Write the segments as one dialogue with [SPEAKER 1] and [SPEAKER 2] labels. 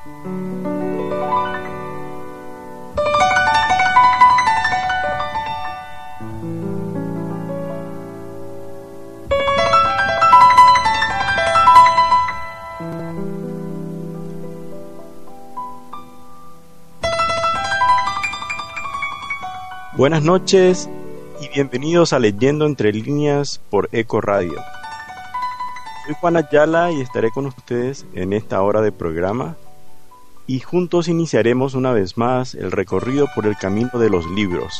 [SPEAKER 1] Buenas noches y bienvenidos a Leyendo Entre Líneas por Eco Radio. Soy Juan Ayala y estaré con ustedes en esta hora de programa y juntos iniciaremos una vez más el recorrido por el camino de los libros.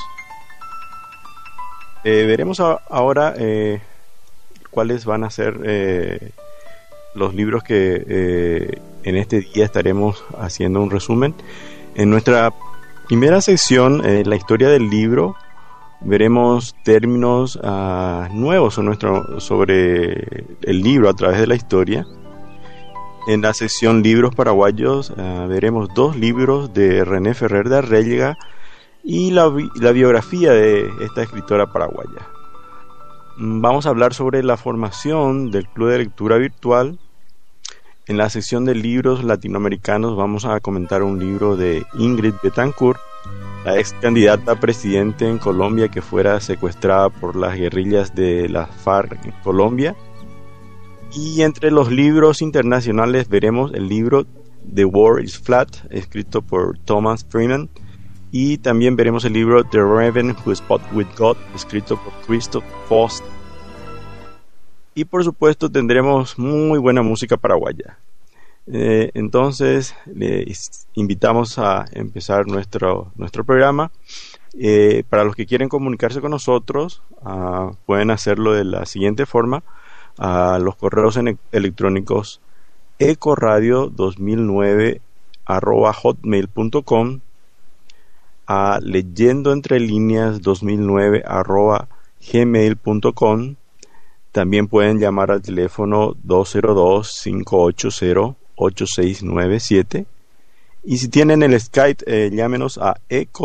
[SPEAKER 1] Veremos ahora cuáles van a ser los libros que en este día estaremos haciendo un resumen. En nuestra primera sección, la historia del libro, veremos términos nuevos sobre el libro a través de la historia. En la sección libros paraguayos veremos 2 libros de René Ferrer de Arrellega y la biografía de esta escritora paraguaya. Vamos a hablar sobre la formación del Club de Lectura Virtual. En la sección de libros latinoamericanos vamos a comentar un libro de Ingrid Betancourt, la ex candidata a presidente en Colombia que fuera secuestrada por las guerrillas de la FARC en Colombia. Y entre los libros internacionales veremos el libro The World is Flat, escrito por Thomas Freeman, y también veremos el libro The Raven Who Spoke with God, escrito por Christoph Faust. Y por supuesto tendremos muy buena música paraguaya. Entonces les invitamos a empezar nuestro programa. Para los que quieren comunicarse con nosotros, pueden hacerlo de la siguiente forma: a los correos electrónicos ecoradio2009@hotmail.com, a leyendoentrelineas2009@gmail.com. También pueden llamar al teléfono 202-580-8697. Y si tienen el Skype, llámenos a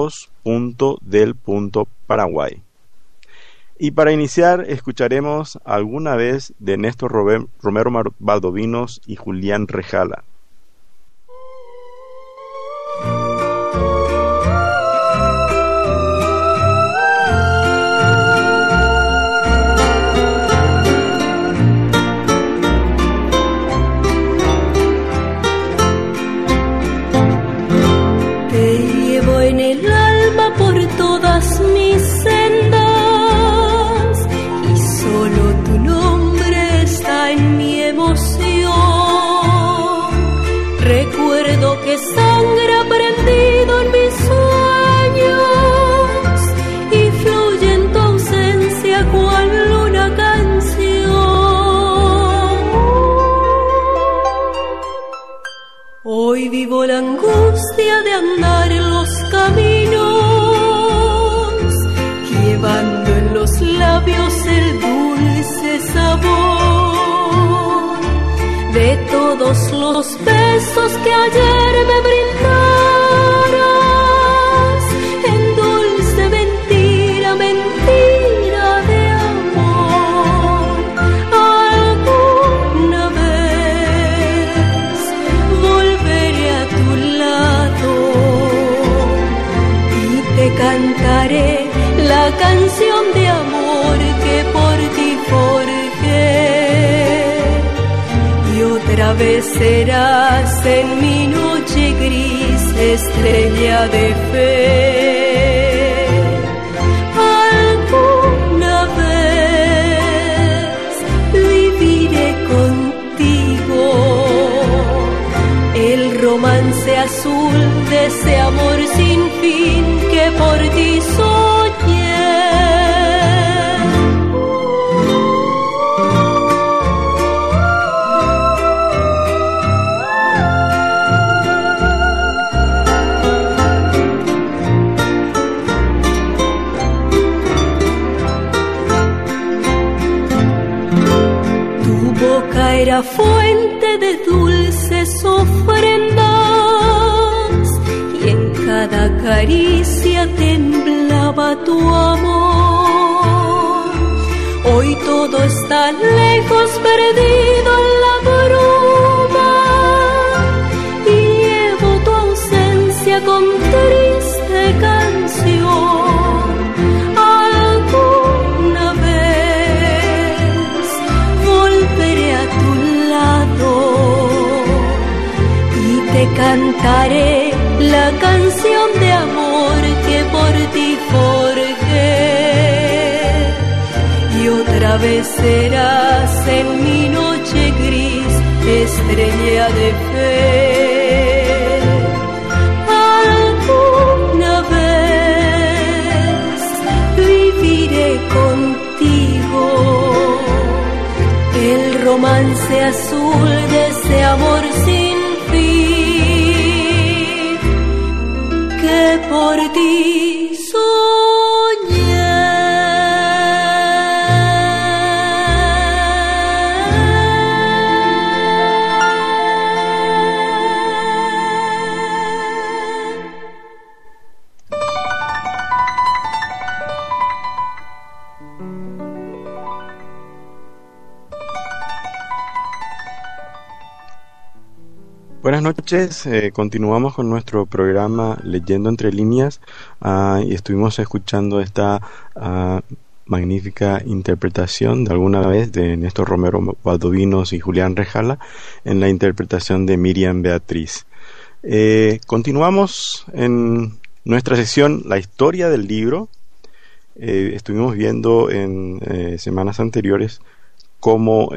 [SPEAKER 1] ecos.del.paraguay. Y para iniciar, escucharemos alguna vez de Néstor Romero Valdovinos y Julián Rejala.
[SPEAKER 2] Mis sendas y solo tu nombre está en mi emoción. Recuerdo que sangra prendido en mis sueños y fluye en tu ausencia cual una canción. Hoy vivo la angustia de andar en los caminos, llevando en los labios el dulce sabor de todos los besos que ayer me brindaras, en dulce mentira, mentira de amor. Alguna vez volveré a tu lado y te cantaré la canción de amor que por ti forjé, y otra vez serás en mi noche gris estrella de fe. Alguna vez viviré contigo el romance azul de ese amor sin fin que por ti soñé. Tu boca era fuente de dulces ofrendas y en cada caricia temblaba tu amor. Hoy todo está lejos, perdido en la bruma, y llevo te cantaré la canción de amor que por ti forjé. Y otra vez serás en mi noche gris, estrella de fe. Alguna vez viviré contigo el romance azul de ese amor sin fin que por ti soñé.
[SPEAKER 1] Buenas noches, continuamos con nuestro programa Leyendo Entre Líneas y estuvimos escuchando esta magnífica interpretación de alguna vez de Néstor Romero Valdovinos y Julián Rejala en la interpretación de Miriam Beatriz. Continuamos en nuestra sección La historia del libro. Estuvimos viendo en semanas anteriores cómo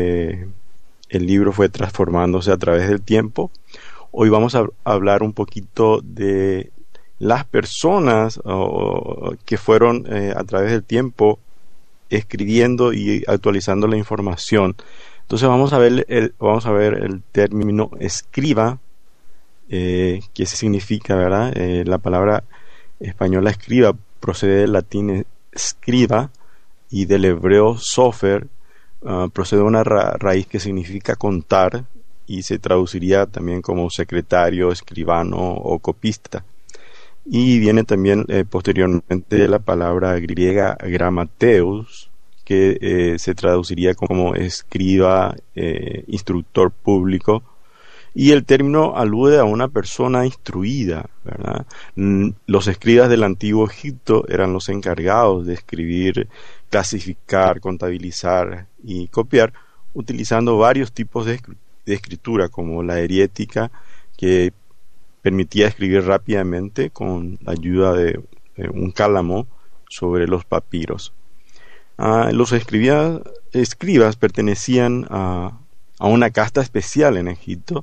[SPEAKER 1] el libro fue transformándose a través del tiempo. Hoy vamos a hablar un poquito de las personas que fueron a través del tiempo escribiendo y actualizando la información. Entonces vamos a ver el término escriba, que significa, ¿verdad? La palabra española escriba procede del latín scriba y del hebreo sofer. Procede de una raíz que significa contar y se traduciría también como secretario, escribano o copista, y viene también posteriormente de la palabra griega grammateus, que se traduciría como escriba, instructor público, y el término alude a una persona instruida, ¿verdad? Los escribas del antiguo Egipto eran los encargados de escribir, clasificar, contabilizar y copiar, utilizando varios tipos de escritura, como la eriética, que permitía escribir rápidamente con la ayuda de un cálamo sobre los papiros. Los escribas pertenecían a una casta especial en Egipto,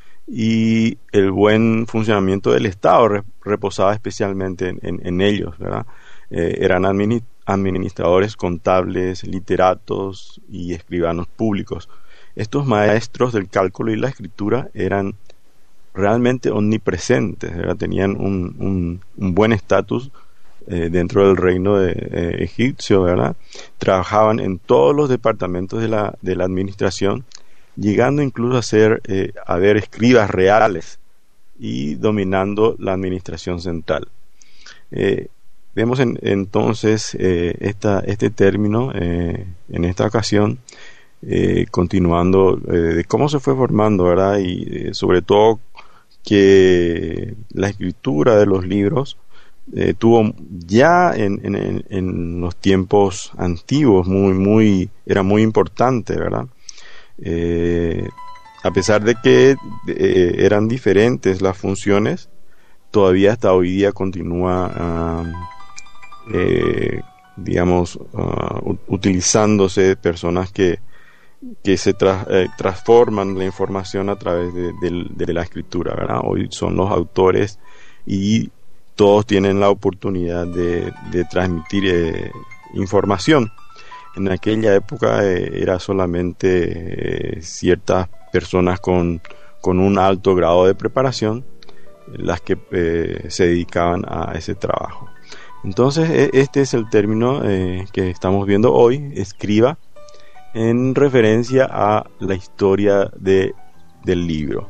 [SPEAKER 1] y el buen funcionamiento del Estado reposaba especialmente en ellos, ¿verdad? Eran administradores contables, literatos y escribanos públicos. Estos maestros del cálculo y la escritura eran realmente omnipresentes, ¿verdad? Tenían un buen estatus dentro del reino egipcio, ¿verdad? Trabajaban en todos los departamentos de la administración, llegando incluso a ver escribas reales y dominando la administración central. Vemos entonces este término en esta ocasión, continuando de cómo se fue formando, ¿verdad? Y sobre todo que la escritura de los libros tuvo ya en los tiempos antiguos era muy importante, ¿verdad? A pesar de que eran diferentes las funciones, todavía hasta hoy día continúa utilizándose personas que se transforman la información a través de la escritura, ¿verdad? Hoy son los autores y todos tienen la oportunidad de transmitir información. En aquella época era solamente ciertas personas con un alto grado de preparación las que se dedicaban a ese trabajo. Entonces este es el término que estamos viendo hoy, escriba, en referencia a la historia del libro.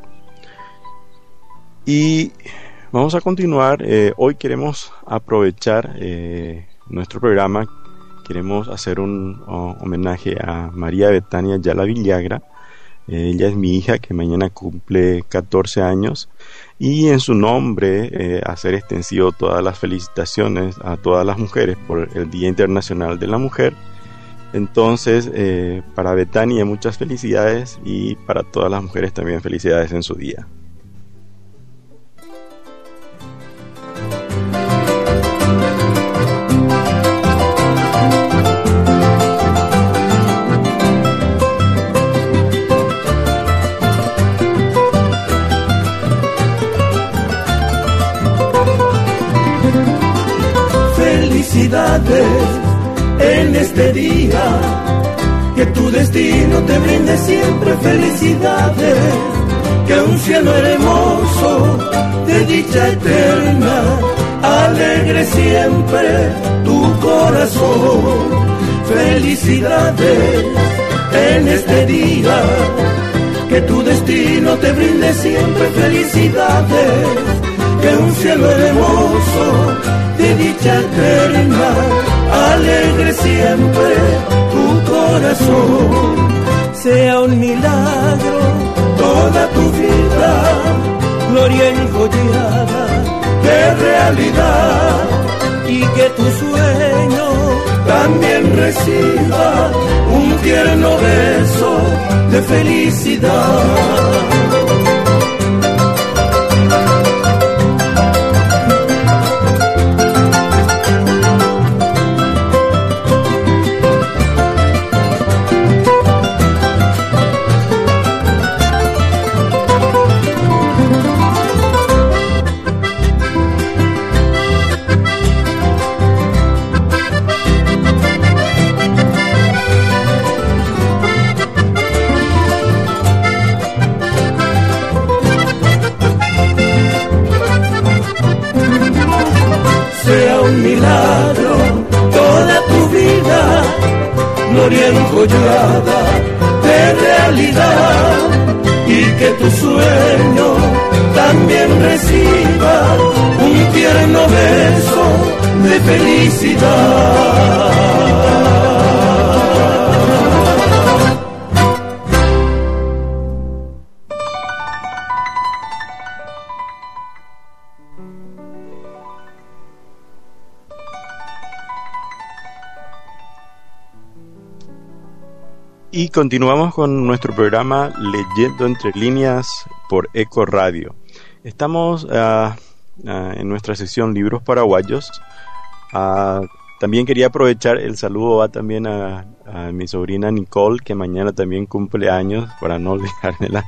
[SPEAKER 1] Y vamos a continuar. Hoy queremos aprovechar nuestro programa. Queremos hacer un homenaje a María Betania Ayala Villagra. Ella es mi hija, que mañana cumple 14 años, y en su nombre hacer extensivo todas las felicitaciones a todas las mujeres por el Día Internacional de la Mujer. Entonces, para Betania muchas felicidades, y para todas las mujeres también felicidades en su día.
[SPEAKER 3] felicidades en este día, que tu destino te brinde siempre felicidades, que un cielo hermoso de dicha eterna alegre siempre tu corazón. Felicidades en este día, que tu destino te brinde siempre felicidades, que un cielo hermoso de dicha eterna alegre siempre tu corazón. Sea un milagro toda tu vida, gloria enjollada de realidad, y que tu sueño también reciba un tierno beso de felicidad. Sea un milagro toda tu vida, gloria enjollada de realidad, y que tu sueño también reciba un tierno beso de felicidad.
[SPEAKER 1] Y continuamos con nuestro programa Leyendo Entre Líneas por Eco Radio. Estamos en nuestra sección Libros Paraguayos. También quería aprovechar el saludo también a mi sobrina Nicole, que mañana también cumple años, para no olvidármela.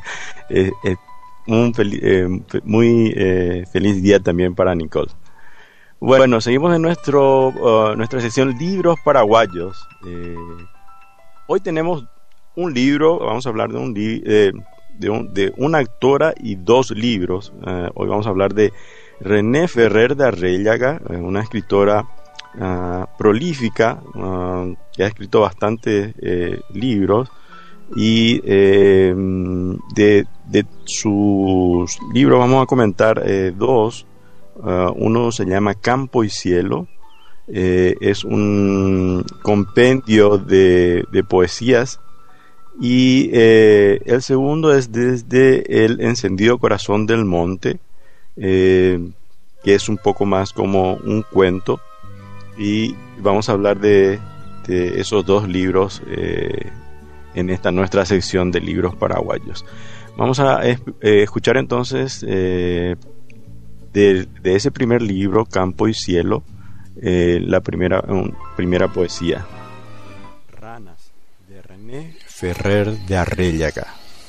[SPEAKER 1] Muy feliz día también para Nicole. Bueno, seguimos en nuestra sección Libros Paraguayos. Hoy tenemos un libro, vamos a hablar de una autora y dos libros. Hoy vamos a hablar de René Ferrer de Arrellaga, una escritora prolífica, que ha escrito bastantes libros, y de sus libros vamos a comentar dos. Uno se llama Campo y Cielo. Es un compendio de poesías, y el segundo es Desde el encendido corazón del monte, que es un poco más como un cuento, y vamos a hablar de esos dos libros en esta nuestra sección de libros paraguayos. Vamos a escuchar entonces de ese primer libro, Campo y Cielo, la primera poesía. Ranas, de René Ferrer de Arrellaga.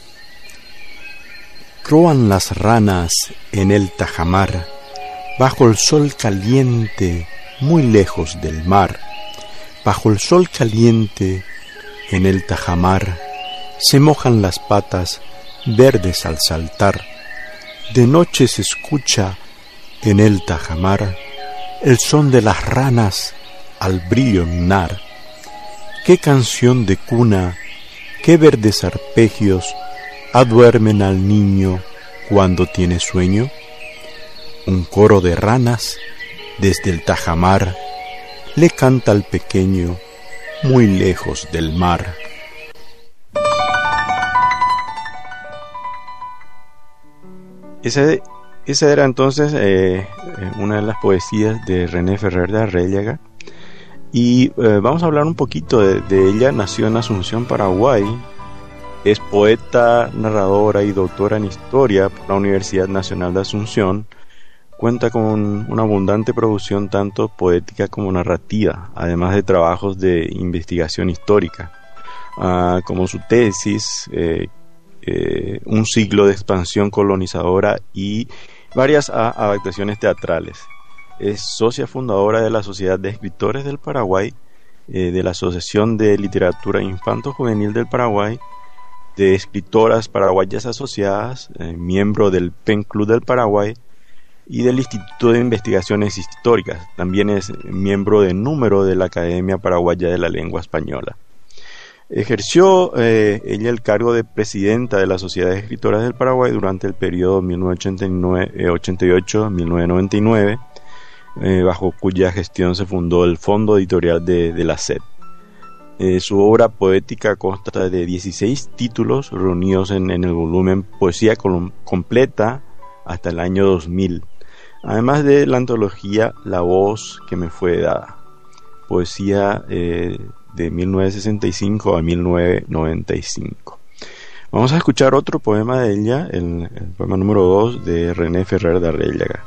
[SPEAKER 1] Croan las ranas en el tajamar, bajo el sol caliente, muy lejos del mar. Bajo el sol caliente, en el tajamar, se mojan las patas verdes al saltar. De noche se escucha en el tajamar el son de las ranas al brillo lunar. Qué canción de cuna, qué verdes arpegios aduermen al niño cuando tiene sueño. Un coro de ranas desde el tajamar le canta al pequeño muy lejos del mar. Esa era entonces una de las poesías de René Ferrer de Arrellaga, y vamos a hablar un poquito de ella. Nació en Asunción, Paraguay. Es poeta, narradora y doctora en historia por la Universidad Nacional de Asunción. Cuenta con una abundante producción tanto poética como narrativa, además de trabajos de investigación histórica, como su tesis, un siglo de expansión colonizadora, y varias adaptaciones teatrales. es socia fundadora de la Sociedad de Escritores del Paraguay, de la Asociación de Literatura Infanto-Juvenil del Paraguay, de Escritoras Paraguayas Asociadas, miembro del PEN Club del Paraguay y del Instituto de Investigaciones Históricas. También es miembro de número de la Academia Paraguaya de la Lengua Española. Ejerció ella el cargo de presidenta de la Sociedad de Escritoras del Paraguay durante el periodo 1988-1999, bajo cuya gestión se fundó el Fondo Editorial de la SED. Su obra poética consta de 16 títulos reunidos en el volumen Poesía Completa hasta el año 2000, además de la antología La Voz que me fue dada, poesía de 1965 a 1995. Vamos a escuchar otro poema de ella, el poema número 2 de René Ferrer de Arréllaga.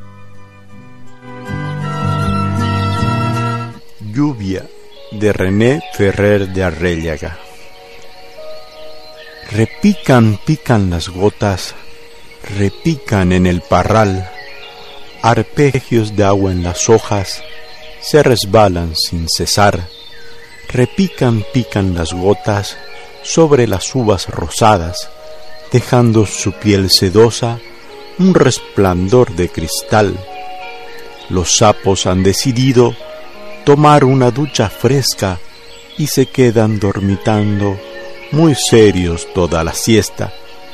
[SPEAKER 1] Lluvia, de René Ferrer de Arréllaga. Pican las gotas, repican en el parral, arpegios de agua en las hojas se resbalan sin cesar. Pican las gotas sobre las uvas rosadas, dejando su piel sedosa un resplandor de cristal. Los sapos han decidido tomar una ducha fresca y se quedan dormitando muy serios toda la siesta.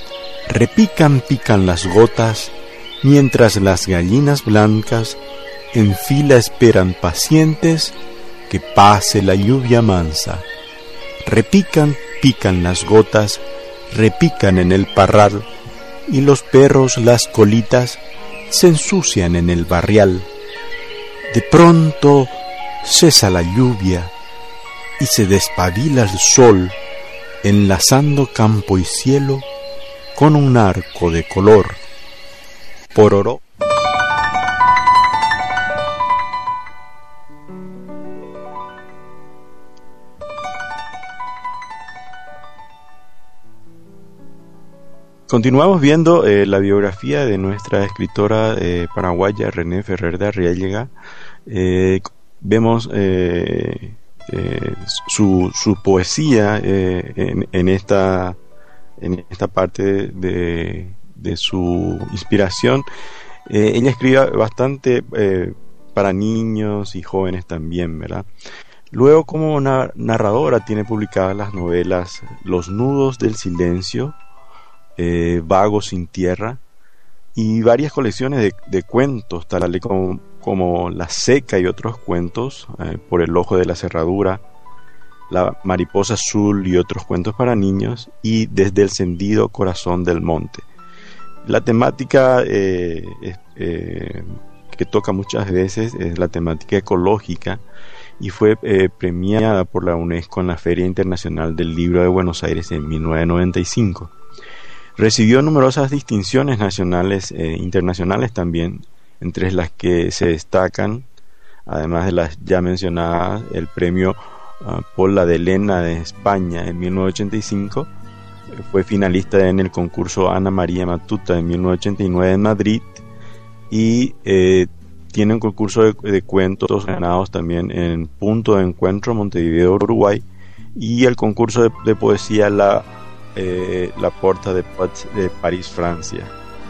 [SPEAKER 1] Pican las gotas, mientras las gallinas blancas en fila esperan pacientes que pase la lluvia mansa. Pican las gotas, repican en el parral, y los perros las colitas se ensucian en el barrial. De pronto cesa la lluvia y se despabila el sol, enlazando campo y cielo con un arco de color. Pororó. Continuamos viendo la biografía de nuestra escritora paraguaya René Ferrer de Arréllaga. Vemos su poesía en esta parte de su inspiración. Ella escribe bastante para niños y jóvenes también, ¿verdad? Luego, como narradora, tiene publicadas las novelas Los nudos del silencio, Vago sin tierra, y varias colecciones de cuentos, tal como La seca y otros cuentos, Por el ojo de la cerradura, La mariposa azul y otros cuentos para niños, y Desde el encendido corazón del monte. La temática que toca muchas veces es la temática ecológica, y fue premiada por la UNESCO en la Feria Internacional del Libro de Buenos Aires en 1995. Recibió numerosas distinciones nacionales e internacionales también, entre las que se destacan, además de las ya mencionadas, el premio Paul la de Elena de España en 1985, fue finalista en el concurso Ana María Matuta en 1989 en Madrid, y tiene un concurso de cuentos ganados también en Punto de Encuentro, Montevideo, Uruguay, y el concurso de poesía La Porta de París, Francia.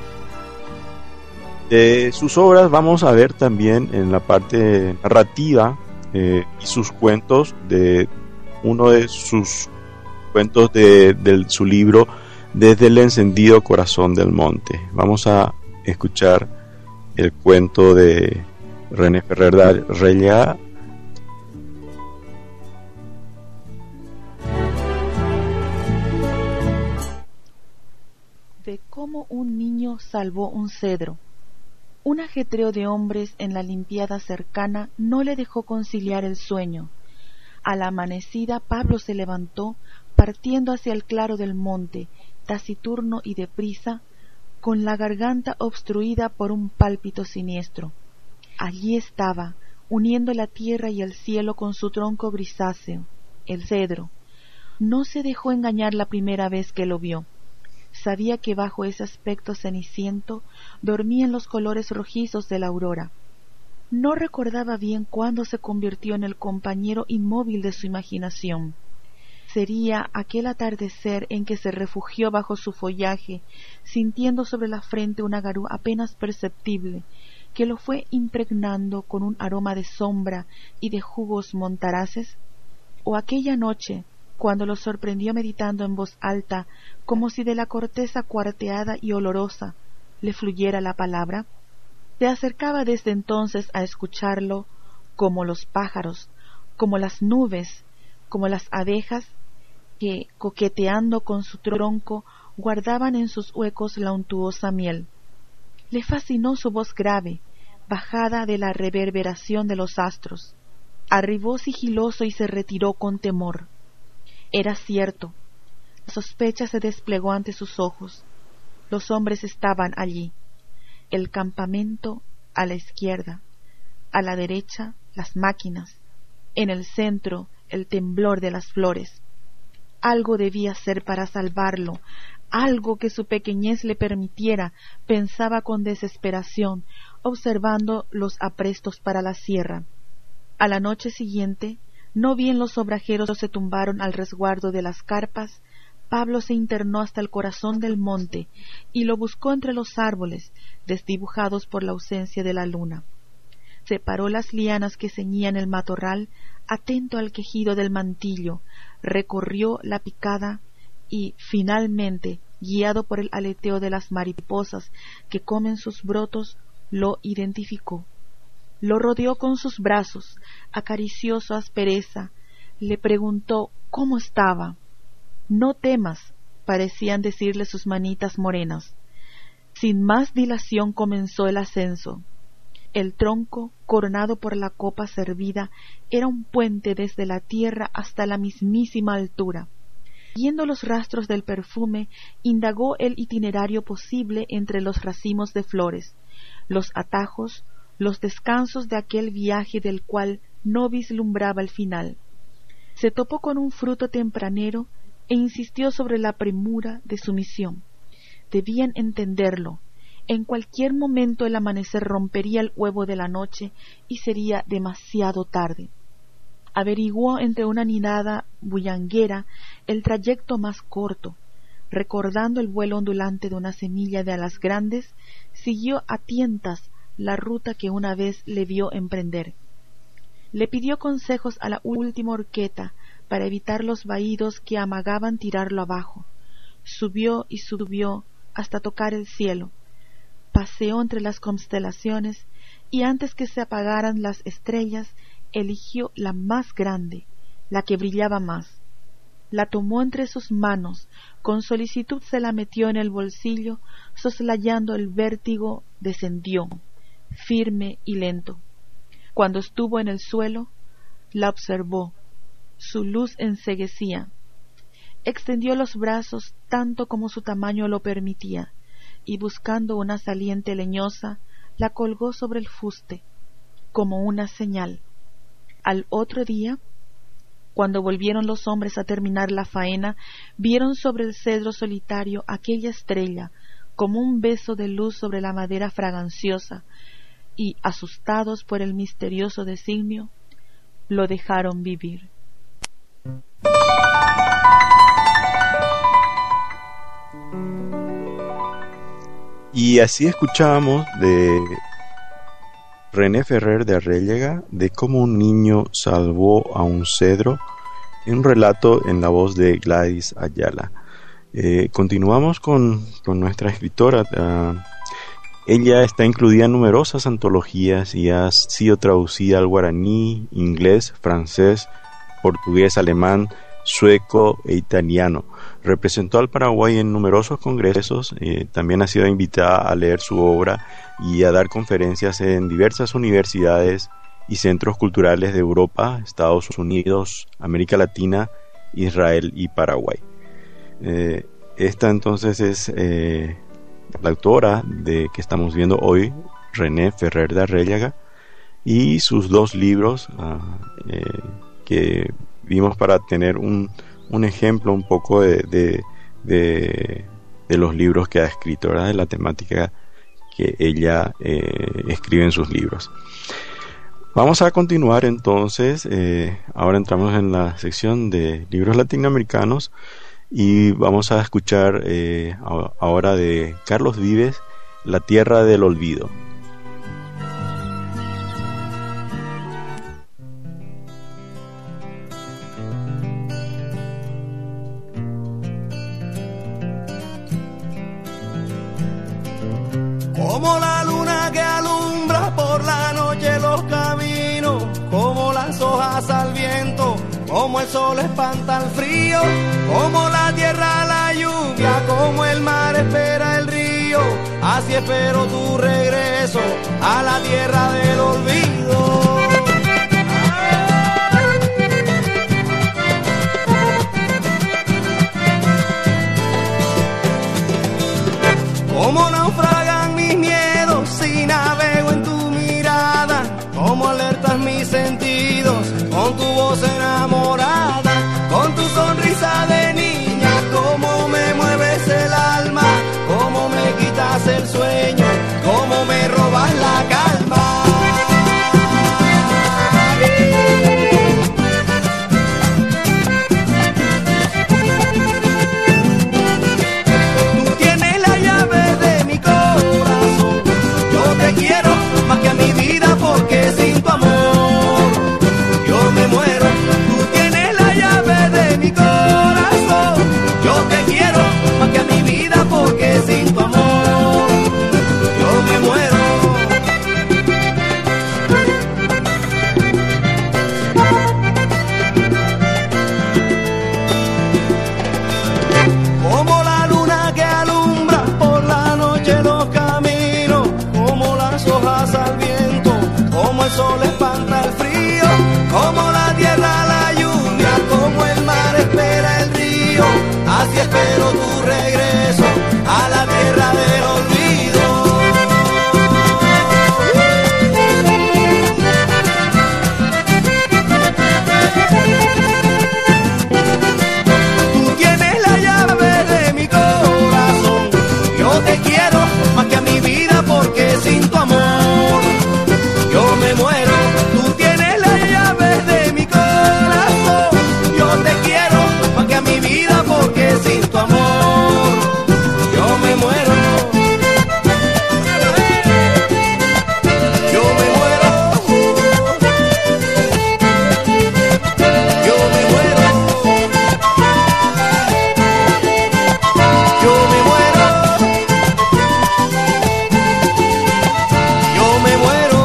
[SPEAKER 1] De sus obras vamos a ver también en la parte narrativa y sus cuentos, de uno de sus cuentos de su libro Desde el encendido corazón del monte. Vamos a escuchar el cuento de René Ferrer de Arréllaga.
[SPEAKER 4] De cómo un niño salvó un cedro. Un ajetreo de hombres en la limpiada cercana no le dejó conciliar el sueño. A la amanecida Pablo se levantó, partiendo hacia el claro del monte, taciturno y deprisa, con la garganta obstruida por un pálpito siniestro. Allí estaba, uniendo la tierra y el cielo con su tronco grisáceo, el cedro. No se dejó engañar la primera vez que lo vio. Sabía que bajo ese aspecto ceniciento dormían los colores rojizos de la aurora. No recordaba bien cuándo se convirtió en el compañero inmóvil de su imaginación. Sería aquel atardecer en que se refugió bajo su follaje, sintiendo sobre la frente una garú apenas perceptible, que lo fue impregnando con un aroma de sombra y de jugos montaraces, o aquella noche, cuando lo sorprendió meditando en voz alta, como si de la corteza cuarteada y olorosa le fluyera la palabra. Se acercaba desde entonces a escucharlo como los pájaros, como las nubes, como las abejas, que, coqueteando con su tronco, guardaban en sus huecos la untuosa miel. Le fascinó su voz grave, bajada de la reverberación de los astros. Arribó sigiloso y se retiró con temor. Era cierto. La sospecha se desplegó ante sus ojos. Los hombres estaban allí. El campamento a la izquierda, a la derecha las máquinas, en el centro el temblor de las flores. Algo debía hacer para salvarlo, algo que su pequeñez le permitiera, pensaba con desesperación, observando los aprestos para la sierra. A la noche siguiente, no bien los obrajeros se tumbaron al resguardo de las carpas, Pablo se internó hasta el corazón del monte y lo buscó entre los árboles, desdibujados por la ausencia de la luna. Separó las lianas que ceñían el matorral, atento al quejido del mantillo, recorrió la picada y, finalmente, guiado por el aleteo de las mariposas que comen sus brotos, lo identificó. Lo rodeó con sus brazos, acarició su aspereza, le preguntó cómo estaba. «No temas», parecían decirle sus manitas morenas. Sin más dilación comenzó el ascenso. El tronco, coronado por la copa servida, era un puente desde la tierra hasta la mismísima altura. Siguiendo los rastros del perfume, indagó el itinerario posible entre los racimos de flores, los atajos, los descansos de aquel viaje del cual no vislumbraba el final. Se topó con un fruto tempranero e insistió sobre la premura de su misión. Debían entenderlo. En cualquier momento el amanecer rompería el huevo de la noche y sería demasiado tarde. Averiguó entre una nidada bullanguera el trayecto más corto. Recordando el vuelo ondulante de una semilla de alas grandes, siguió a tientas la ruta que una vez le vio emprender. Le pidió consejos a la última horqueta para evitar los vahidos que amagaban tirarlo abajo. Subió y subió hasta tocar el cielo. Paseó entre las constelaciones y antes que se apagaran las estrellas, eligió la más grande, la que brillaba más. La tomó entre sus manos, con solicitud se la metió en el bolsillo, soslayando el vértigo, descendió, firme y lento. Cuando estuvo en el suelo, la observó. Su luz enceguecía. Extendió los brazos tanto como su tamaño lo permitía, y buscando una saliente leñosa, la colgó sobre el fuste, como una señal. Al otro día, cuando volvieron los hombres a terminar la faena, vieron sobre el cedro solitario aquella estrella, como un beso de luz sobre la madera fraganciosa, y, asustados por el misterioso designio, lo dejaron vivir.
[SPEAKER 1] Y así escuchábamos de René Ferrer de Arréllega de cómo un niño salvó a un cedro, en un relato en la voz de Gladys Ayala. Continuamos con nuestra escritora. Ella está incluida en numerosas antologías y ha sido traducida al guaraní, inglés, francés, portugués, alemán, sueco e italiano. Representó al Paraguay en numerosos congresos, también ha sido invitada a leer su obra y a dar conferencias en diversas universidades y centros culturales de Europa, Estados Unidos, América Latina, Israel y Paraguay. Esta entonces es la autora de que estamos viendo hoy, René Ferrer de Arréllega, y sus dos libros que vimos para tener un ejemplo un poco de los libros que ha escrito, ¿verdad? De la temática que ella escribe en sus libros. Vamos a continuar entonces. Ahora entramos en la sección de libros latinoamericanos y vamos a escuchar ahora de Carlos Vives, La Tierra del Olvido.
[SPEAKER 5] Como la luna que alumbra por la noche los caminos, como las hojas al viento, como el sol espanta el frío, como la tierra la lluvia, como el mar espera el río, así espero tu regreso a la tierra del olvido. Como naufragan mis miedos si navego en tu mirada, como alertas mis sentidos con tu voz enamorada, con tu sonrisa de niña, como me mueves el alma, como me quitas el sueño, como me robas la calma. Porque sin tu amor yo me muero. Tú tienes la llave de mi corazón. Yo te quiero más que a mi vida porque sin tu amor yo me muero. Como la luna que alumbra por la noche los caminos, como las hojas al viento, como el sol espanta el frío, como la tierra la lluvia, como el mar espera el río, así espero tu regreso a la tierra del olvido. Tú tienes la llave de mi corazón, yo te quiero más que a mi vida porque sin tu amor yo me muero. Tú tienes las llaves de mi corazón. Yo te quiero más que a mi vida porque sin tu amor yo me muero. Yo me muero. Yo me muero. Yo me muero. Yo me muero.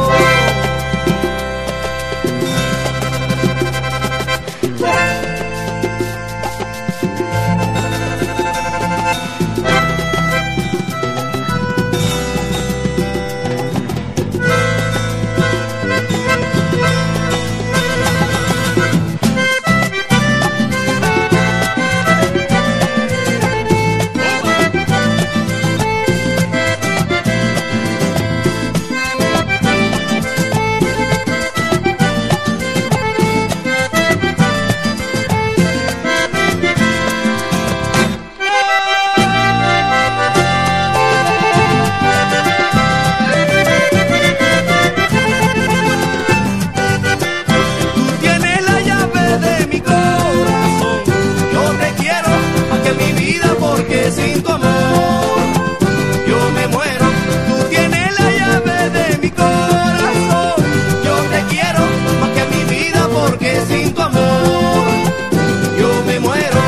[SPEAKER 5] Sin tu amor yo me muero. Tú tienes la llave de mi corazón. Yo te quiero más que a mi vida porque sin tu amor yo me muero.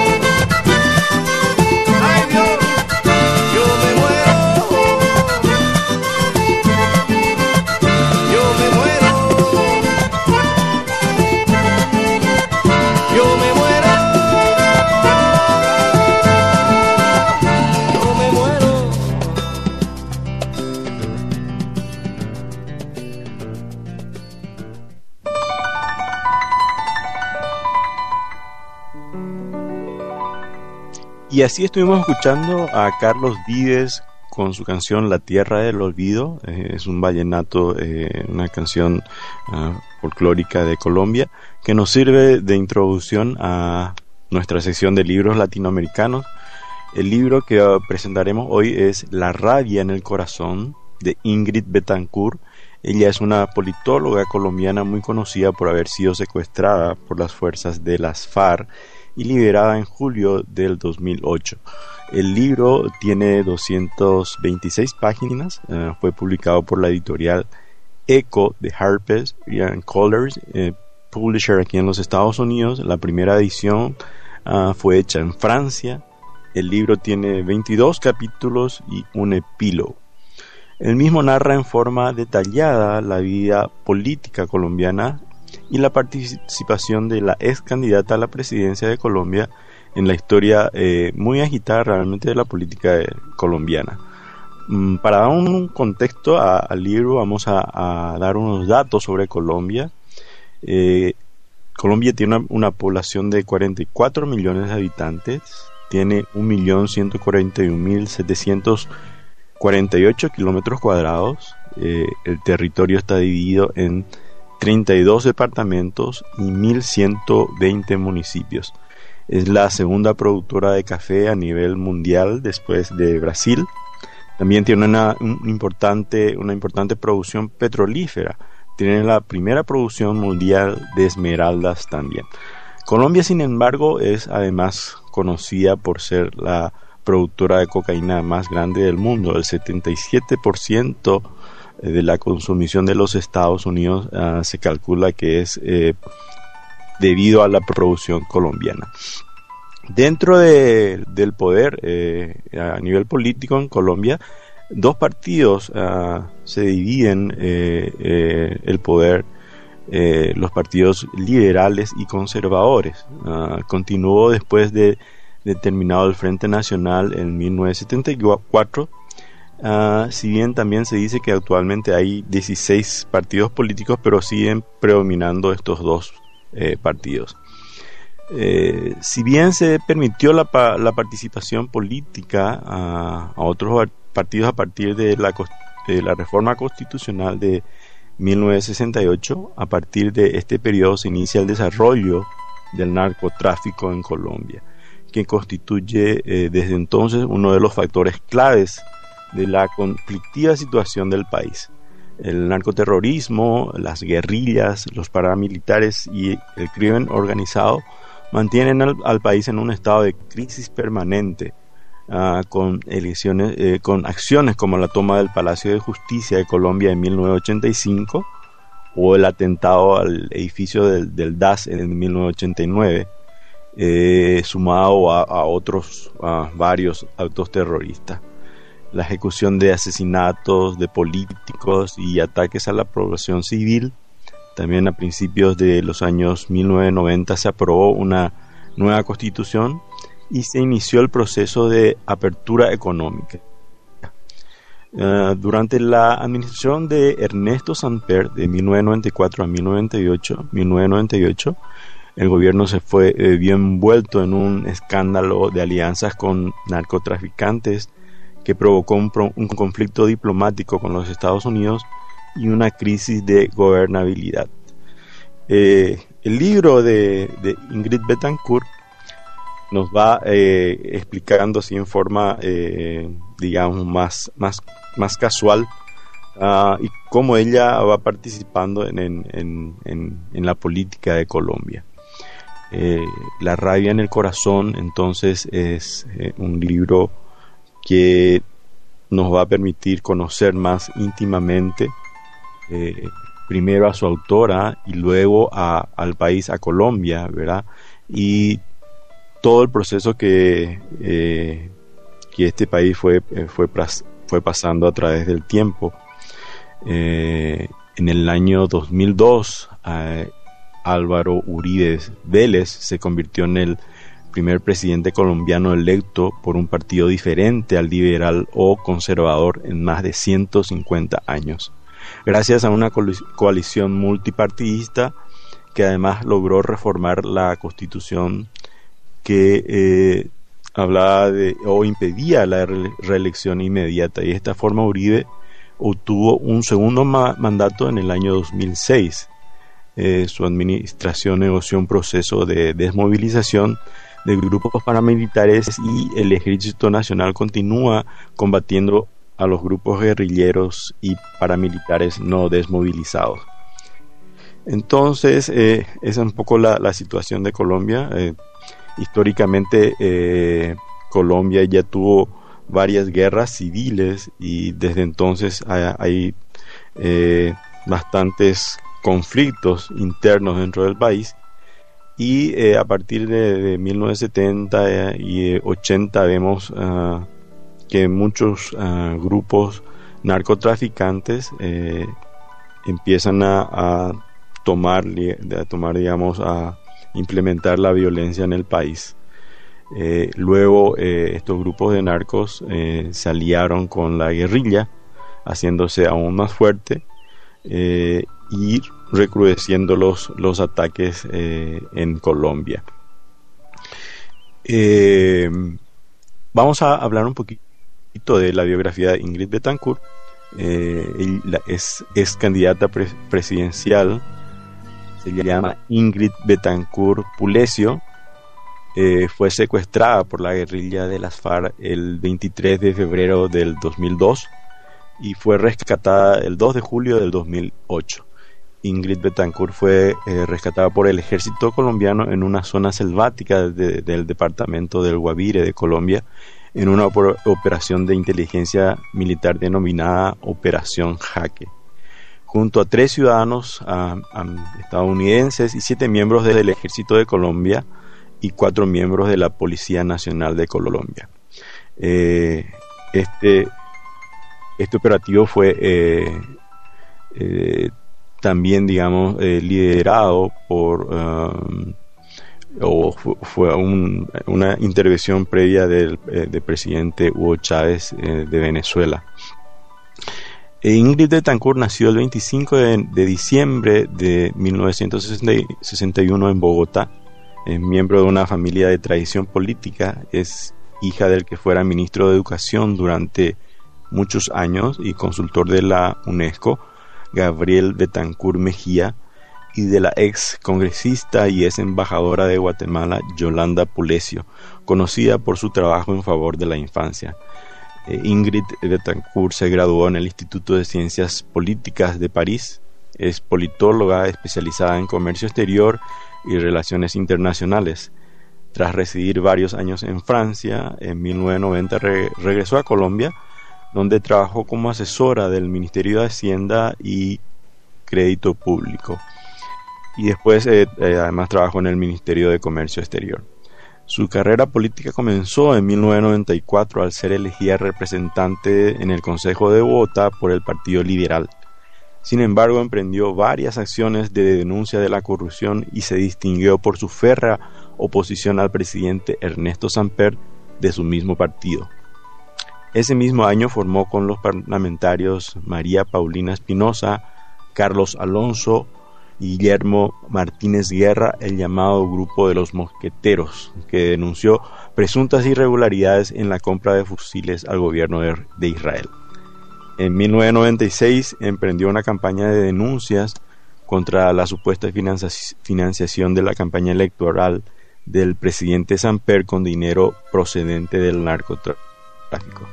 [SPEAKER 5] Ay Dios, yo me muero. Yo me muero. Yo me muero.
[SPEAKER 1] Y así estuvimos escuchando a Carlos Vives con su canción La Tierra del Olvido. Es un vallenato, una canción folclórica de Colombia que nos sirve de introducción a nuestra sección de libros latinoamericanos. El libro que presentaremos hoy es La Rabia en el Corazón, de Ingrid Betancourt. Ella es una politóloga colombiana muy conocida por haber sido secuestrada por las fuerzas de las FARC y liberada en julio del 2008. El libro tiene 226 páginas, fue publicado por la editorial Eco de Harper's Collins, publisher aquí en los Estados Unidos. La primera edición fue hecha en Francia. El libro tiene 22 capítulos y un epílogo. El mismo narra en forma detallada la vida política colombiana y la participación de la ex candidata a la presidencia de Colombia en la historia muy agitada realmente de la política colombiana. Para dar un contexto al libro, vamos a dar unos datos sobre Colombia. Colombia tiene una población de 44 millones de habitantes, tiene 1.141.748 kilómetros cuadrados. El territorio está dividido en 32 departamentos y 1.120 municipios. Es la segunda productora de café a nivel mundial después de Brasil. También tiene una importante producción petrolífera. Tiene la primera producción mundial de esmeraldas también. Colombia, sin embargo, es además conocida por ser la productora de cocaína más grande del mundo. El 77% de la consumición de los Estados Unidos se calcula que es debido a la producción colombiana. Dentro del poder a nivel político en Colombia, dos partidos se dividen el poder, los partidos liberales y conservadores. Continuó después de terminado el Frente Nacional en 1974. Si bien también se dice que actualmente hay 16 partidos políticos, pero siguen predominando estos dos partidos. Si bien se permitió la participación política a otros partidos a partir de la reforma constitucional de 1968, a partir de este periodo se inicia el desarrollo del narcotráfico en Colombia, que constituye desde entonces uno de los factores claves de la conflictiva situación del país. El narcoterrorismo, las guerrillas, los paramilitares y el crimen organizado mantienen al país en un estado de crisis permanente, con acciones como la toma del Palacio de Justicia de Colombia en 1985 o el atentado al edificio del DAS en 1989, sumado a otros varios actos terroristas. La ejecución de asesinatos de políticos y ataques a la población civil. También a principios de los años 1990 se aprobó una nueva constitución y se inició el proceso de apertura económica. Durante la administración de Ernesto Samper de 1994 a 1998, el gobierno se vio envuelto en un escándalo de alianzas con narcotraficantes que provocó un conflicto diplomático con los Estados Unidos y una crisis de gobernabilidad. El libro de Ingrid Betancourt nos va explicando así en forma digamos más casual y cómo ella va participando en la política de Colombia. La rabia en el corazón, entonces, es un libro que nos va a permitir conocer más íntimamente primero a su autora y luego al país, a Colombia, ¿verdad? Y todo el proceso que este país fue pasando a través del tiempo. En el año 2002, Álvaro Uribe Vélez se convirtió en el primer presidente colombiano electo por un partido diferente al liberal o conservador en más de 150 años, gracias a una coalición multipartidista que además logró reformar la Constitución que hablaba o impedía la reelección inmediata, y de esta forma Uribe obtuvo un segundo mandato en el año 2006. Su administración negoció un proceso de desmovilización de grupos paramilitares y el Ejército Nacional continúa combatiendo a los grupos guerrilleros y paramilitares no desmovilizados. Entonces, esa es un poco la situación de Colombia. Históricamente, Colombia ya tuvo varias guerras civiles y desde entonces hay bastantes conflictos internos dentro del país, y a partir de 1970 y 80 vemos que muchos grupos narcotraficantes empiezan a tomar, digamos, a implementar la violencia en el país. Luego estos grupos de narcos se aliaron con la guerrilla, haciéndose aún más fuerte y recrudeciendo los ataques en Colombia. Vamos a hablar un poquito de la biografía de Ingrid Betancourt. Ella es candidata presidencial, se llama Ingrid Betancourt Pulecio. Fue secuestrada por la guerrilla de las FARC el 23 de febrero del 2002 y fue rescatada el 2 de julio del 2008. Ingrid Betancourt fue rescatada por el ejército colombiano en una zona selvática del departamento del Guavire de Colombia, en una operación de inteligencia militar denominada Operación Jaque, junto a 3 ciudadanos estadounidenses y 7 miembros del ejército de Colombia y 4 miembros de la Policía Nacional de Colombia. Este operativo fue también, digamos, liderado por fue una intervención previa del presidente Hugo Chávez de Venezuela. Ingrid Betancourt nació el 25 de diciembre de 1961 en Bogotá. Es miembro de una familia de tradición política. Es hija del que fuera ministro de Educación durante muchos años y consultor de la UNESCO, Gabriel Betancourt Mejía, y de la ex congresista y ex embajadora de Guatemala, Yolanda Pulecio, conocida por su trabajo en favor de la infancia. Ingrid Betancourt se graduó en el Instituto de Ciencias Políticas de París. Es politóloga especializada en comercio exterior y relaciones internacionales. Tras residir varios años en Francia, en 1990 regresó a Colombia, donde trabajó como asesora del Ministerio de Hacienda y Crédito Público. Y después además trabajó en el Ministerio de Comercio Exterior. Su carrera política comenzó en 1994 al ser elegida representante en el Consejo de Bogotá por el Partido Liberal. Sin embargo, emprendió varias acciones de denuncia de la corrupción y se distinguió por su férrea oposición al presidente Ernesto Samper de su mismo partido. Ese mismo año formó con los parlamentarios María Paulina Espinosa, Carlos Alonso y Guillermo Martínez Guerra el llamado Grupo de los Mosqueteros, que denunció presuntas irregularidades en la compra de fusiles al gobierno de Israel. En 1996 emprendió una campaña de denuncias contra la supuesta financiación de la campaña electoral del presidente Samper con dinero procedente del narcotráfico.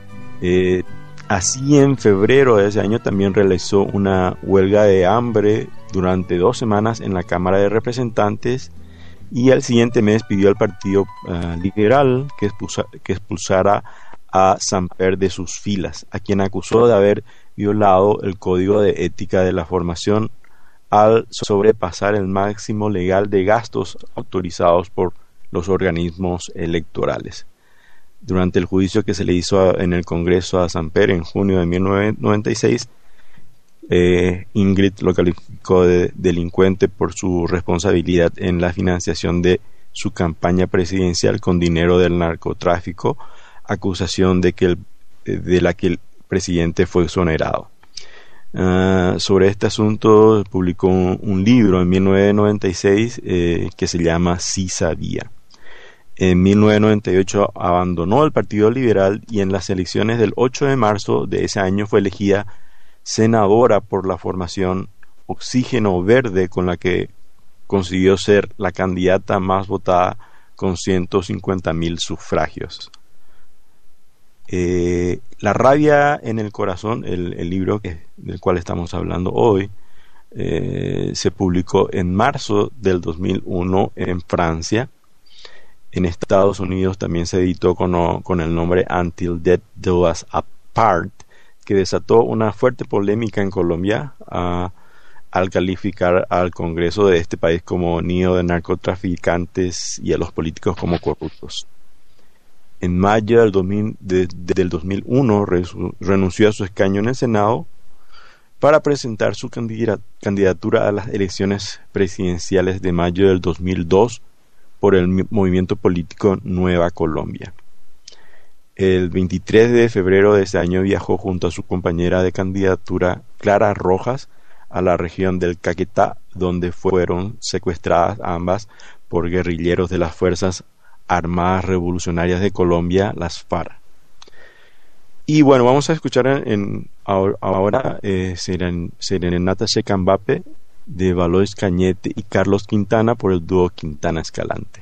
[SPEAKER 1] Así, en febrero de ese año también realizó una huelga de hambre durante 2 semanas en la Cámara de Representantes, y al siguiente mes pidió al Partido Liberal que expulsara a Samper de sus filas, a quien acusó de haber violado el Código de Ética de la Formación al sobrepasar el máximo legal de gastos autorizados por los organismos electorales. Durante el juicio que se le hizo en el Congreso a Samper en junio de 1996, Ingrid lo calificó de delincuente por su responsabilidad en la financiación de su campaña presidencial con dinero del narcotráfico, acusación de la que el presidente fue exonerado. Sobre este asunto publicó un libro en 1996 que se llama Sí Sabía. En 1998 abandonó el Partido Liberal y en las elecciones del 8 de marzo de ese año fue elegida senadora por la formación Oxígeno Verde, con la que consiguió ser la candidata más votada con 150,000 sufragios. La rabia en el corazón, el libro del cual estamos hablando hoy, se publicó en marzo del 2001 en Francia. En Estados Unidos también se editó con el nombre Until Death Do Us Apart, que desató una fuerte polémica en Colombia al calificar al Congreso de este país como nido de narcotraficantes y a los políticos como corruptos. En mayo del 2001 renunció a su escaño en el Senado para presentar su candidatura a las elecciones presidenciales de mayo del 2002 por el movimiento político Nueva Colombia. El 23 de febrero de ese año viajó junto a su compañera de candidatura Clara Rojas a la región del Caquetá, donde fueron secuestradas ambas por guerrilleros de las Fuerzas Armadas Revolucionarias de Colombia, las FARC. Y bueno, vamos a escuchar ahora Serenata Checambape de Valois Cañete y Carlos Quintana por el dúo Quintana Escalante.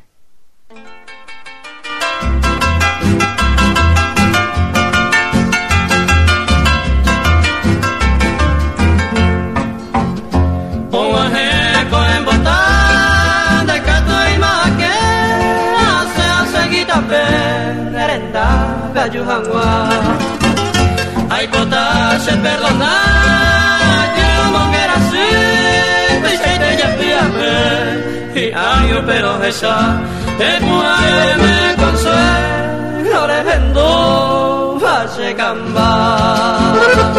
[SPEAKER 5] Ay, kota se perdona, yo monguera sí, te ya piape, y ayo pero esa, te me consuelo, revendo, va se camba.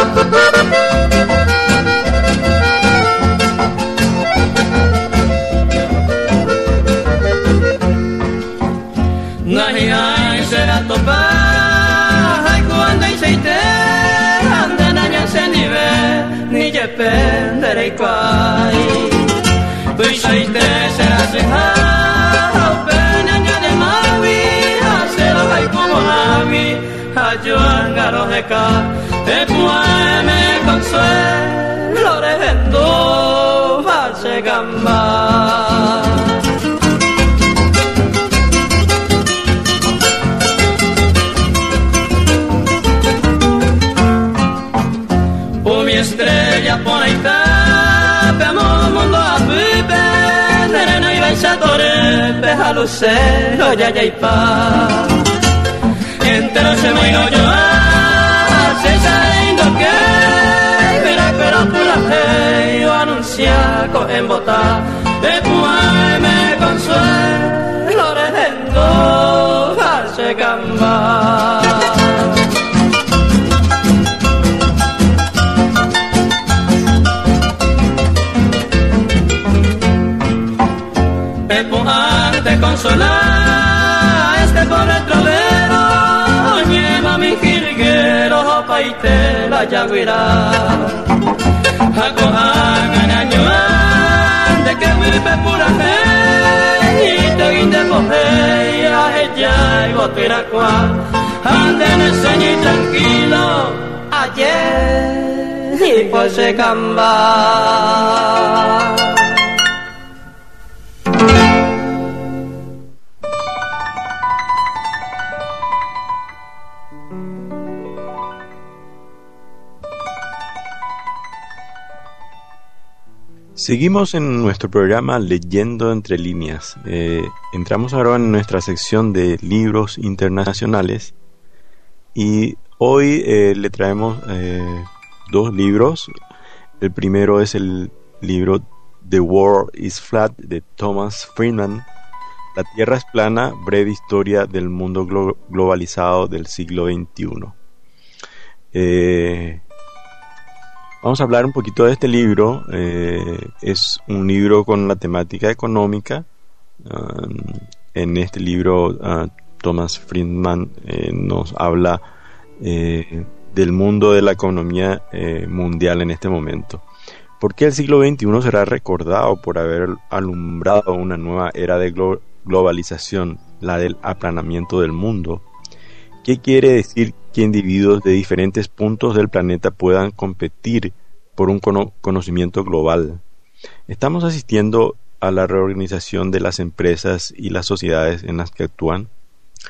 [SPEAKER 5] Nahi ay será topa. Ni je penderei quai Pui saite será seha Penanya de mawi Hasela hai como hawi Hajuan garo heka Te puae me consuelo Revendo Vase gamba Estrella por ahí tapemos mundo a pipe Nerena y baixatore peja lucero ya y pa Entero se me no yo se saindo que mira pero pura fe yo anuncia en bota de puay me consuelo rejendo hace gamba Te consola este pobre trovero Lleva mi jirguero paite la yaguira Acojan en año de que vive pura fe Y te guinde coge y a ella y botira cual Anden enseñe tranquilo ayer y pues se camba
[SPEAKER 1] Seguimos en nuestro programa Leyendo Entre Líneas. Entramos ahora en nuestra sección de libros internacionales y hoy le traemos dos libros. El primero es el libro The World is Flat de Thomas Friedman. La Tierra es plana, breve historia del mundo globalizado del siglo XXI. Vamos a hablar un poquito de este libro. Es un libro con la temática económica. En este libro Thomas Friedman nos habla del mundo de la economía mundial en este momento. ¿Por qué el siglo XXI será recordado por haber alumbrado una nueva era de globalización, la del aplanamiento del mundo? ¿Qué quiere decir que individuos de diferentes puntos del planeta puedan competir por un conocimiento global? ¿Estamos asistiendo a la reorganización de las empresas y las sociedades en las que actúan?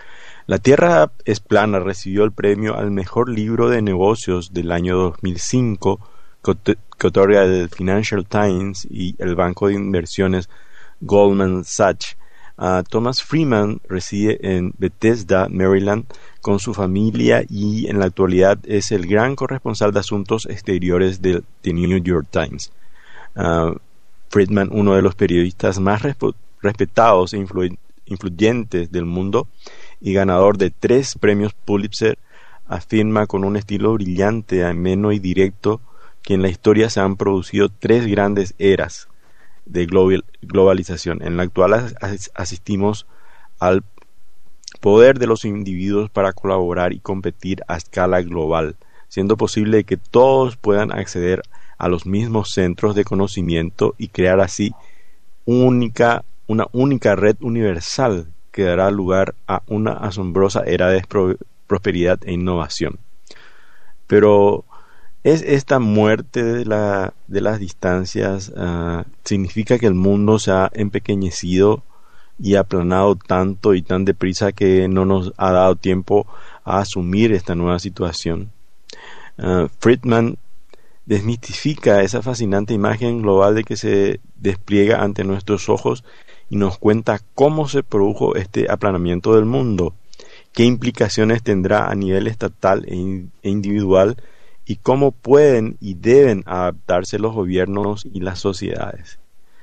[SPEAKER 1] La Tierra es plana recibió el premio al mejor libro de negocios del año 2005 que otorga el Financial Times y el banco de inversiones Goldman Sachs. Thomas Friedman reside en Bethesda, Maryland, con su familia y en la actualidad es el gran corresponsal de asuntos exteriores de The New York Times. Friedman, uno de los periodistas más respetados e influyentes del mundo y ganador de 3 premios Pulitzer, afirma con un estilo brillante, ameno y directo que en la historia se han producido 3 grandes eras de globalización. En la actual asistimos al poder de los individuos para colaborar y competir a escala global, siendo posible que todos puedan acceder a los mismos centros de conocimiento y crear así una única red universal que dará lugar a una asombrosa era de prosperidad e innovación. Pero ¿es esta muerte de las distancias significa que el mundo se ha empequeñecido y aplanado tanto y tan deprisa que no nos ha dado tiempo a asumir esta nueva situación? Friedman desmitifica esa fascinante imagen global de que se despliega ante nuestros ojos y nos cuenta cómo se produjo este aplanamiento del mundo, qué implicaciones tendrá a nivel estatal e individual y cómo pueden y deben adaptarse los gobiernos y las sociedades.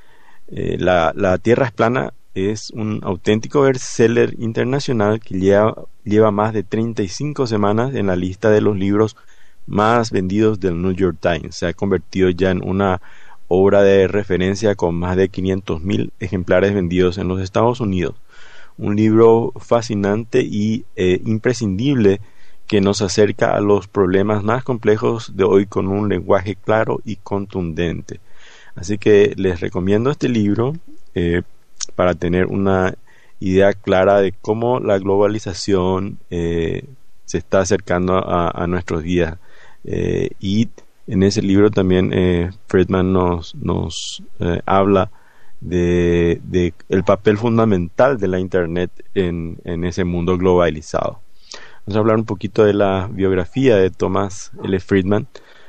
[SPEAKER 1] La Tierra es plana es un auténtico bestseller internacional que lleva más de 35 semanas en la lista de los libros más vendidos del New York Times. Se ha convertido ya en una obra de referencia con más de 500,000 ejemplares vendidos en los Estados Unidos. Un libro fascinante y imprescindible que nos acerca a los problemas más complejos de hoy con un lenguaje claro y contundente. Así que les recomiendo este libro para tener una idea clara de cómo la globalización se está acercando a nuestros días. Y en ese libro también Friedman nos habla de el papel fundamental de la Internet en ese mundo globalizado. Vamos a hablar un poquito de la biografía de Thomas L. Friedman.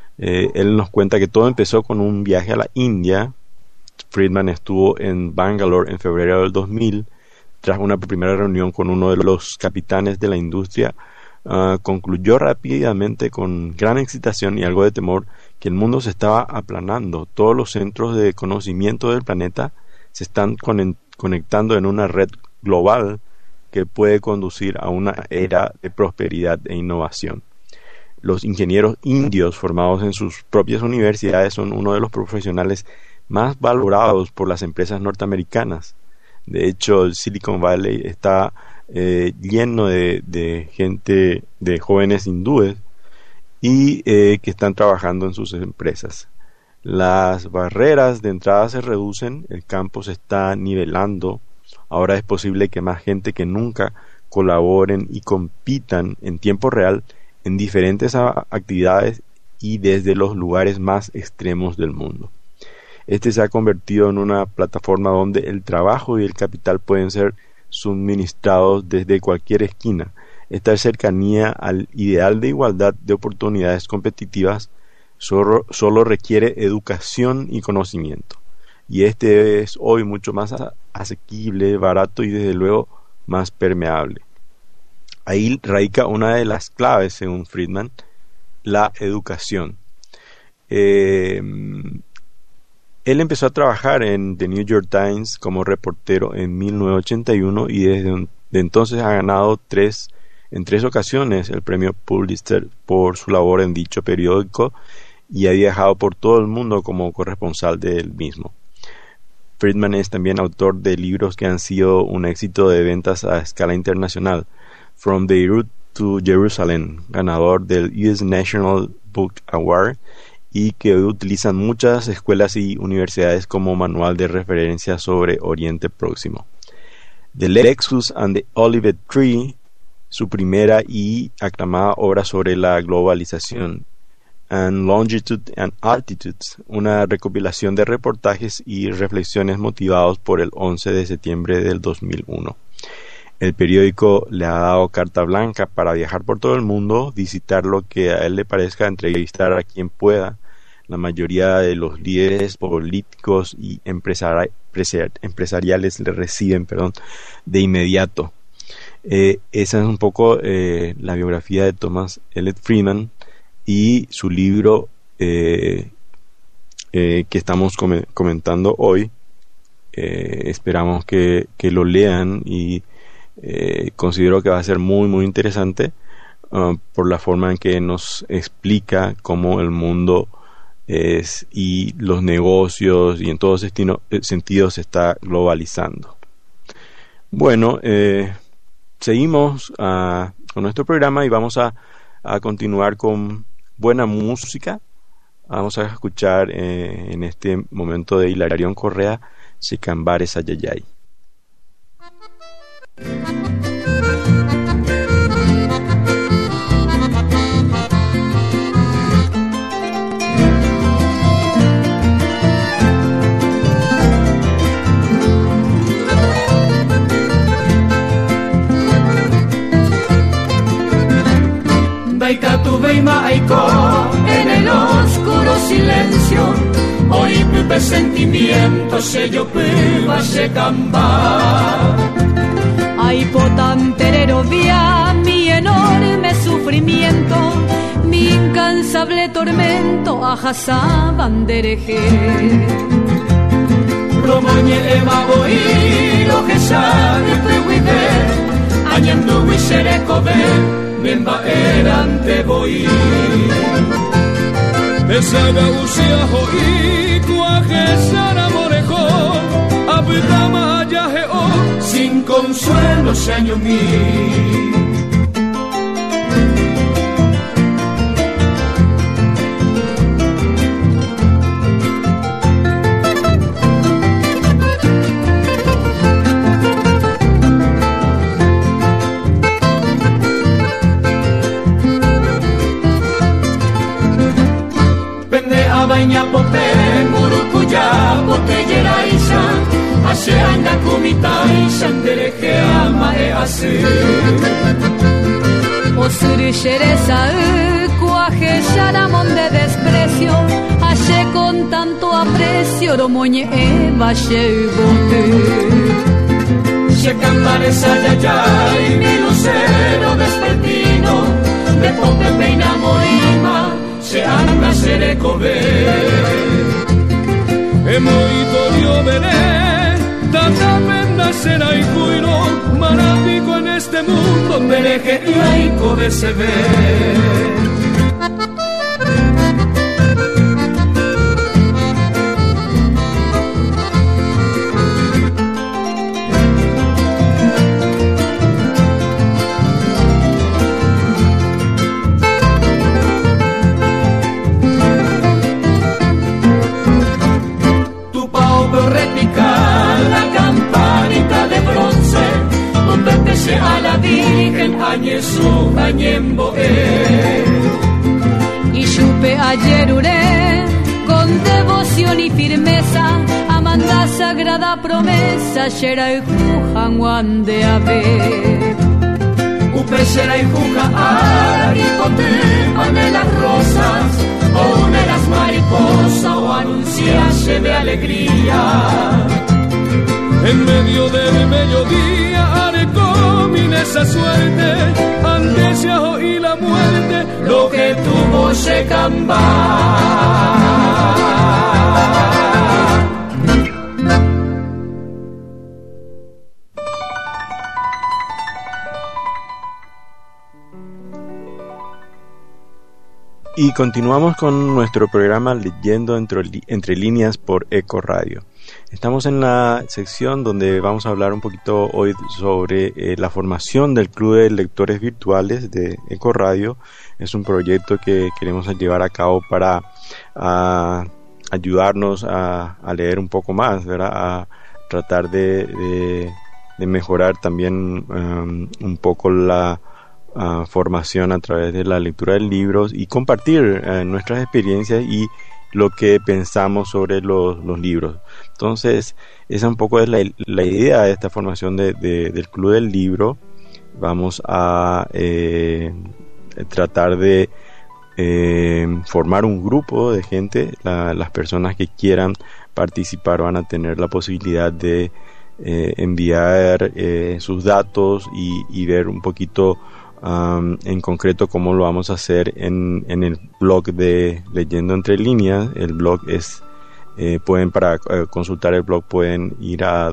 [SPEAKER 1] Él nos cuenta que todo empezó con un viaje a la India. Friedman estuvo en Bangalore en febrero del 2000. Tras una primera reunión con uno de los capitanes de la industria, concluyó rápidamente con gran excitación y algo de temor que el mundo se estaba aplanando. Todos los centros de conocimiento del planeta se están conectando en una red global que puede conducir a una era de prosperidad e innovación. Los ingenieros indios formados en sus propias universidades son uno de los profesionales más valorados por las empresas norteamericanas. De hecho, el Silicon Valley está lleno de gente, de jóvenes hindúes y que están trabajando en sus empresas. Las barreras de entrada se reducen, el campo se está nivelando. Ahora es posible que más gente que nunca colaboren y compitan en tiempo real en diferentes actividades y desde los lugares más extremos del mundo. Este se ha convertido en una plataforma donde el trabajo y el capital pueden ser suministrados desde cualquier esquina. Esta cercanía al ideal de igualdad de oportunidades competitivas solo requiere educación y conocimiento. Y este es hoy mucho más asequible, barato y desde luego más permeable. Ahí radica una de las claves, según Friedman, la educación. Él empezó a trabajar en The New York Times como reportero en 1981 y desde entonces ha ganado en tres ocasiones el premio Pulitzer por su labor en dicho periódico y ha viajado por todo el mundo como corresponsal del mismo. Friedman es también autor de libros que han sido un éxito de ventas a escala internacional. From Beirut to Jerusalem, ganador del US National Book Award y que hoy utilizan muchas escuelas y universidades como manual de referencia sobre Oriente Próximo. The Lexus and the Olivet Tree, su primera y aclamada obra sobre la globalización. And Longitude and Altitudes, una recopilación de reportajes y reflexiones motivados por el 11 de septiembre del 2001. El periódico le ha dado carta blanca para viajar por todo el mundo, visitar lo que a él le parezca, entrevistar a quien pueda. La mayoría de los líderes políticos y empresariales le reciben, de inmediato. Esa es un poco la biografía de Thomas Elliott Freeman y su libro que estamos comentando hoy. Esperamos que lo lean y considero que va a ser muy muy interesante por la forma en que nos explica cómo el mundo es y los negocios y en todos sentidos se está globalizando. Bueno, seguimos con nuestro programa y vamos a continuar con buena música. Vamos a escuchar en este momento de Hilarión Correa, Secambare Sayayay.
[SPEAKER 3] Daikatu veima aiko en el oscuro silencio, hoy mi presentimiento se yo piba se camba.
[SPEAKER 2] Ay, potanterero vía mi enorme sufrimiento, mi incansable tormento, ajasá bandereje.
[SPEAKER 3] Romoñe ema voy, lo que sabe prehuide, añandu y serecobe, memba erante voy. Esa gausia hoy, cuaje sara morejo, abdama yajeo, sin consuelo se año mí. Baña pote, murukuya, pote yeraisa, aseana kumitaisa, ndereje ama e ase.
[SPEAKER 2] Osuri shereza, cuaje sharamon de desprecio, ashe con tanto aprecio, romoñe eva shebote.
[SPEAKER 3] Secambare sayayay, mi lucero despertino, de pote peina morima, se anda serecobe. Emoitorio veré, tanta venda será y cuiro, marapico en este mundo, mereje y aico de se ve. A la Virgen Añezú Añemboé.
[SPEAKER 2] Y supe ayer uré con devoción y firmeza, amanda sagrada promesa, Shera y Jujan Juan de Ave.
[SPEAKER 3] Upe Shera y Jujan Aripotema de las rosas, o una de las mariposas, o anunciase de alegría. En medio del mediodía haré comine esa suerte, antes se oí la muerte, lo que tuvo se camba.
[SPEAKER 1] Y continuamos con nuestro programa Leyendo entre líneas por Eco Radio. Estamos en la sección donde vamos a hablar un poquito hoy sobre la formación del Club de Lectores Virtuales de Eco Radio. Es un proyecto que queremos llevar a cabo para ayudarnos a leer un poco más, ¿verdad? A tratar de mejorar también un poco la formación a través de la lectura de libros y compartir nuestras experiencias y lo que pensamos sobre los libros. Entonces, esa un poco es la idea de esta formación del Club del Libro. Vamos a tratar de formar un grupo de gente. Las personas que quieran participar van a tener la posibilidad de enviar sus datos y ver un poquito en concreto cómo lo vamos a hacer en el blog de Leyendo Entre Líneas. El blog es para consultar el blog pueden ir a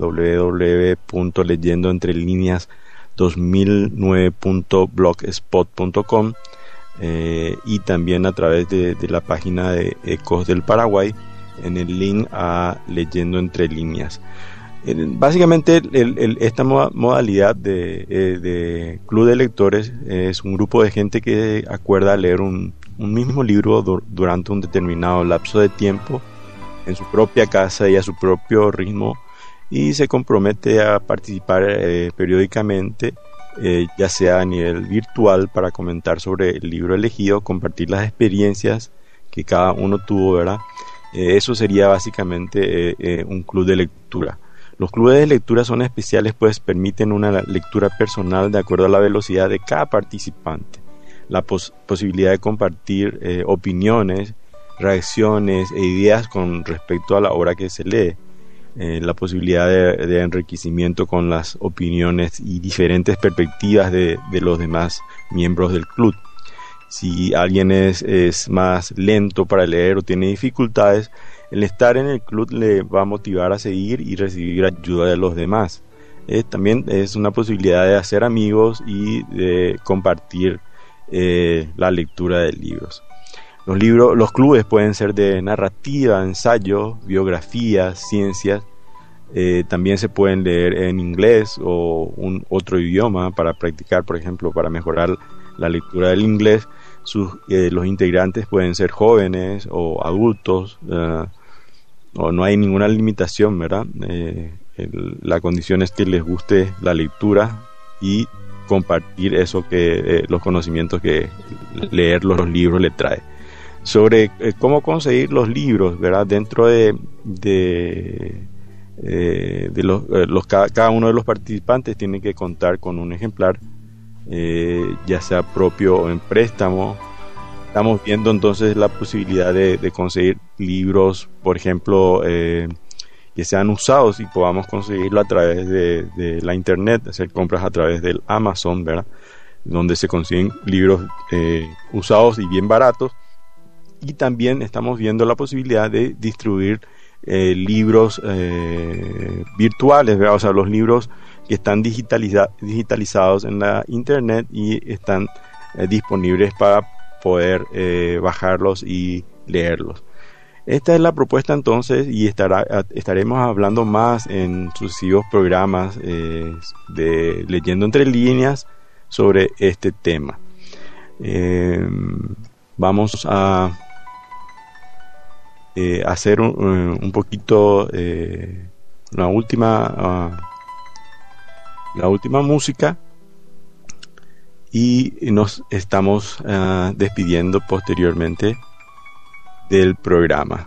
[SPEAKER 1] www.leyendooentrelineas2009.blogspot.com y también a través de la página de Ecos del Paraguay en el link a Leyendo Entre Líneas. Básicamente esta modalidad de club de lectores es un grupo de gente que acuerda leer un mismo libro durante un determinado lapso de tiempo en su propia casa y a su propio ritmo, y se compromete a participar periódicamente, ya sea a nivel virtual, para comentar sobre el libro elegido, compartir las experiencias que cada uno tuvo, ¿verdad? Eso sería básicamente un club de lectura. Los clubes de lectura son especiales, pues permiten una lectura personal de acuerdo a la velocidad de cada participante, la posibilidad de compartir opiniones, reacciones e ideas con respecto a la obra que se lee, la posibilidad de enriquecimiento con las opiniones y diferentes perspectivas de los demás miembros del club. Si alguien es más lento para leer o tiene dificultades, el estar en el club le va a motivar a seguir y recibir ayuda de los demás. También es una posibilidad de hacer amigos y de compartir la lectura de libros. Los clubes pueden ser de narrativa, ensayo, biografías, ciencias. También se pueden leer en inglés o otro idioma para practicar, por ejemplo, para mejorar la lectura del inglés. Los integrantes pueden ser jóvenes o adultos, o no hay ninguna limitación, ¿verdad? La condición es que les guste la lectura y compartir eso los conocimientos que leer los libros le trae. Sobre cómo conseguir los libros, ¿verdad? Dentro cada uno de los participantes tiene que contar con un ejemplar, ya sea propio o en préstamo. Estamos viendo entonces la posibilidad de conseguir libros, por ejemplo, que sean usados y podamos conseguirlo a través de la internet, hacer compras a través del Amazon, ¿verdad? Donde se consiguen libros usados y bien baratos. Y también estamos viendo la posibilidad de distribuir libros virtuales, ¿verdad? O sea, los libros que están digitalizados en la internet y están disponibles para poder bajarlos y leerlos. Esta es la propuesta entonces, y estaremos hablando más en sucesivos programas de Leyendo Entre Líneas sobre este tema. Vamos a hacer un poquito la última música y nos estamos despidiendo posteriormente del programa.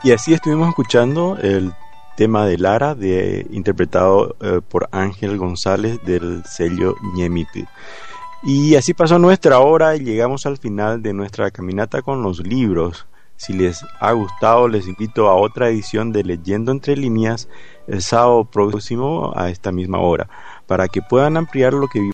[SPEAKER 1] Y así estuvimos escuchando el tema de Lara, interpretado por Ángel González del sello Ñemiti. Y así pasó nuestra hora y llegamos al final de nuestra caminata con los libros. Si les ha gustado, les invito a otra edición de Leyendo Entre Líneas el sábado próximo a esta misma hora, para que puedan ampliar lo que